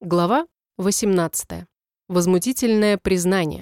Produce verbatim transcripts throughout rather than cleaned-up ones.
Глава восемнадцатая. Возмутительное признание.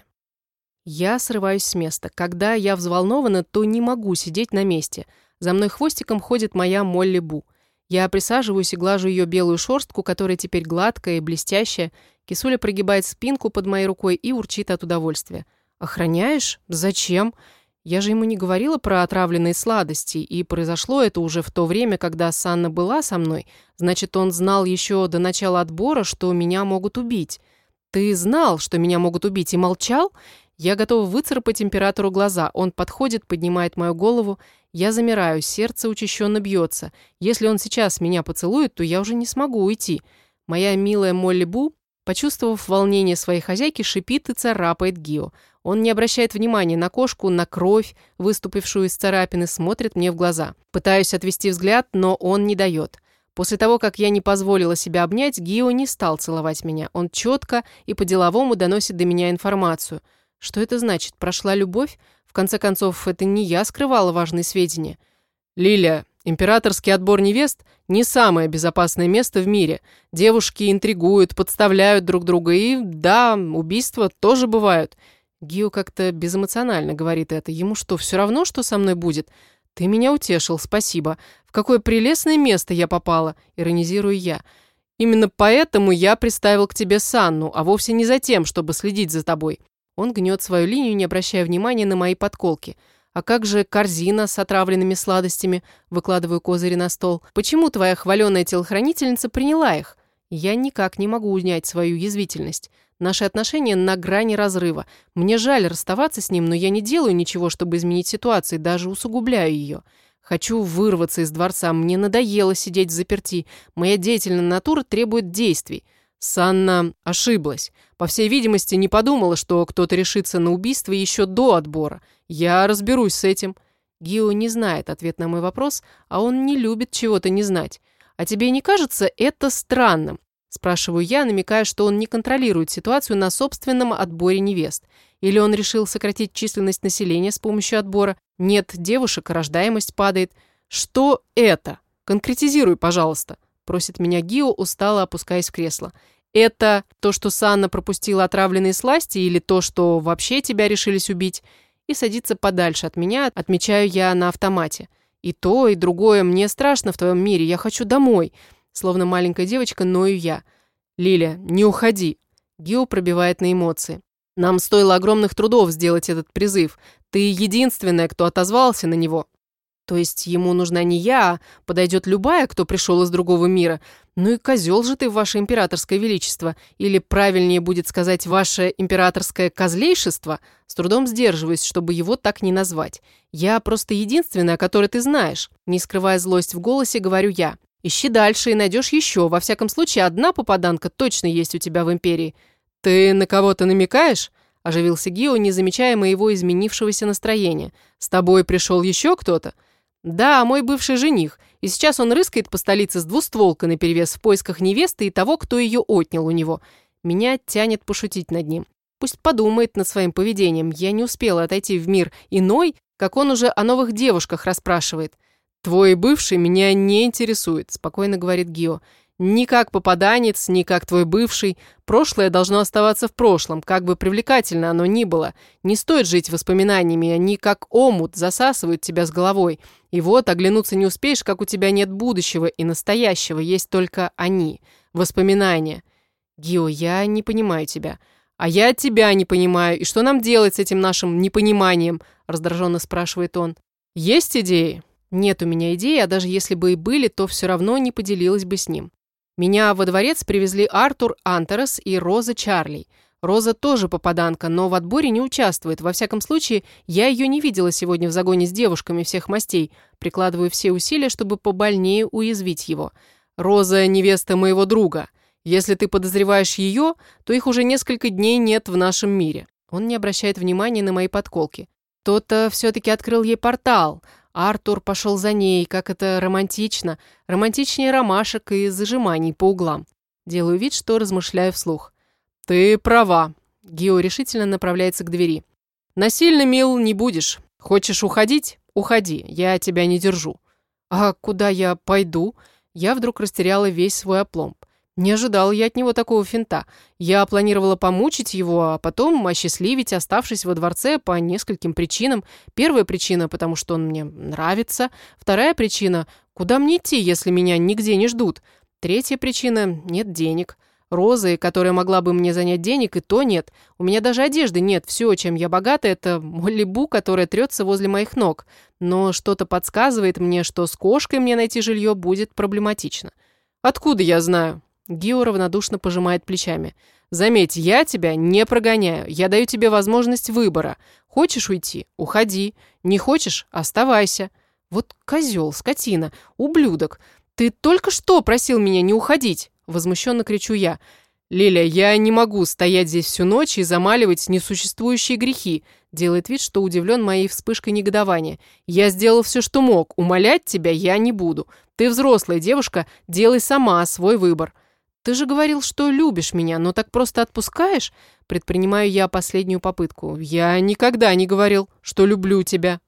Я срываюсь с места. Когда я взволнована, то не могу сидеть на месте. За мной хвостиком ходит моя Молли Бу. Я присаживаюсь и глажу ее белую шерстку, которая теперь гладкая и блестящая. Кисуля прогибает спинку под моей рукой и урчит от удовольствия. «Охраняешь? Зачем?» Я же ему не говорила про отравленные сладости, и произошло это уже в то время, когда Санна была со мной. Значит, он знал еще до начала отбора, что меня могут убить. Ты знал, что меня могут убить, и молчал? Я готова выцарапать императору глаза. Он подходит, поднимает мою голову. Я замираю, сердце учащенно бьется. Если он сейчас меня поцелует, то я уже не смогу уйти. Моя милая Молли Бу, почувствовав волнение своей хозяйки, шипит и царапает Гио. Он не обращает внимания на кошку, на кровь, выступившую из царапины, смотрит мне в глаза. Пытаюсь отвести взгляд, но он не дает. После того, как я не позволила себя обнять, Гио не стал целовать меня. Он четко и по-деловому доносит до меня информацию. Что это значит? Прошла любовь? В конце концов, это не я скрывала важные сведения. «Лиля, императорский отбор невест – не самое безопасное место в мире. Девушки интригуют, подставляют друг друга, и, да, убийства тоже бывают». Гио как-то безэмоционально говорит это. Ему что, все равно, что со мной будет? Ты меня утешил, спасибо. В какое прелестное место я попала, иронизирую я. Именно поэтому я приставил к тебе Санну, а вовсе не за тем, чтобы следить за тобой. Он гнет свою линию, не обращая внимания на мои подколки. А как же корзина с отравленными сладостями? Выкладываю козыри на стол. Почему твоя хваленая телохранительница приняла их? Я никак не могу унять свою язвительность. Наши отношения на грани разрыва. Мне жаль расставаться с ним, но я не делаю ничего, чтобы изменить ситуацию, даже усугубляю ее. Хочу вырваться из дворца, мне надоело сидеть взаперти. Моя деятельная натура требует действий. Санна ошиблась. По всей видимости, не подумала, что кто-то решится на убийство еще до отбора. Я разберусь с этим. Гио не знает ответ на мой вопрос, а он не любит чего-то не знать. А тебе не кажется это странным? Спрашиваю я, намекая, что он не контролирует ситуацию на собственном отборе невест. Или он решил сократить численность населения с помощью отбора? Нет девушек, рождаемость падает. Что это? Конкретизируй, пожалуйста, просит меня Гио, устало опускаясь в кресло. Это то, что Санна пропустила отравленные сласти, или то, что вообще тебя решились убить? И садится подальше от меня, отмечаю я на автомате. И то, и другое, мне страшно в твоем мире, я хочу домой. Словно маленькая девочка, ною я. «Лиля, не уходи!» Гио пробивает на эмоции. «Нам стоило огромных трудов сделать этот призыв. Ты единственная, кто отозвался на него. То есть ему нужна не я, а подойдет любая, кто пришел из другого мира. Ну и козел же ты, ваше императорское величество. Или правильнее будет сказать, ваше императорское козлейшество. С трудом сдерживаюсь, чтобы его так не назвать. Я просто единственная, о которой ты знаешь». Не скрывая злость в голосе, говорю я. «Ищи дальше и найдешь еще. Во всяком случае, одна попаданка точно есть у тебя в империи». «Ты на кого-то намекаешь?» – оживился Гио, не замечая моего изменившегося настроения. «С тобой пришел еще кто-то?» «Да, мой бывший жених. И сейчас он рыскает по столице с двустволкой наперевес в поисках невесты и того, кто ее отнял у него. Меня тянет пошутить над ним. Пусть подумает над своим поведением. Я не успела отойти в мир иной, как он уже о новых девушках расспрашивает». «Твой бывший меня не интересует», – спокойно говорит Гио. «Ни как попаданец, ни как твой бывший. Прошлое должно оставаться в прошлом, как бы привлекательно оно ни было. Не стоит жить воспоминаниями, они как омут засасывают тебя с головой. И вот оглянуться не успеешь, как у тебя нет будущего и настоящего, есть только они, воспоминания». «Гио, я не понимаю тебя». «А я тебя не понимаю. И что нам делать с этим нашим непониманием?» – раздраженно спрашивает он. «Есть идеи?» Нет у меня идеи, а даже если бы и были, то все равно не поделилась бы с ним. Меня во дворец привезли Артур Антерес и Роза Чарли. Роза тоже попаданка, но в отборе не участвует. Во всяком случае, я ее не видела сегодня в загоне с девушками всех мастей. Прикладываю все усилия, чтобы побольнее уязвить его. Роза – невеста моего друга. Если ты подозреваешь ее, то их уже несколько дней нет в нашем мире. Он не обращает внимания на мои подколки. Кто-то все-таки открыл ей портал. Артур пошел за ней, как это романтично. Романтичнее ромашек и зажиманий по углам. Делаю вид, что размышляю вслух. «Ты права». Гио решительно направляется к двери. «Насильно мил не будешь. Хочешь уходить? Уходи, я тебя не держу». «А куда я пойду?» Я вдруг растеряла весь свой опломб. Не ожидал я от него такого финта. Я планировала помучить его, а потом осчастливить, оставшись во дворце по нескольким причинам. Первая причина, потому что он мне нравится. Вторая причина, куда мне идти, если меня нигде не ждут. Третья причина, нет денег. Розы, которая могла бы мне занять денег, и то нет. У меня даже одежды нет. Все, чем я богата, это Молли Бу, которая трется возле моих ног. Но что-то подсказывает мне, что с кошкой мне найти жилье будет проблематично. Откуда я знаю? Гио равнодушно пожимает плечами. «Заметь, я тебя не прогоняю. Я даю тебе возможность выбора. Хочешь уйти? Уходи. Не хочешь? Оставайся». Вот козел, скотина, ублюдок. Ты только что просил меня не уходить. Возмущенно кричу я. «Лиля, я не могу стоять здесь всю ночь и замаливать несуществующие грехи», делает вид, что удивлен моей вспышкой негодования. «Я сделал все, что мог. Умолять тебя я не буду. Ты взрослая девушка, делай сама свой выбор». «Ты же говорил, что любишь меня, но так просто отпускаешь?» Предпринимаю я последнюю попытку. «Я никогда не говорил, что люблю тебя»,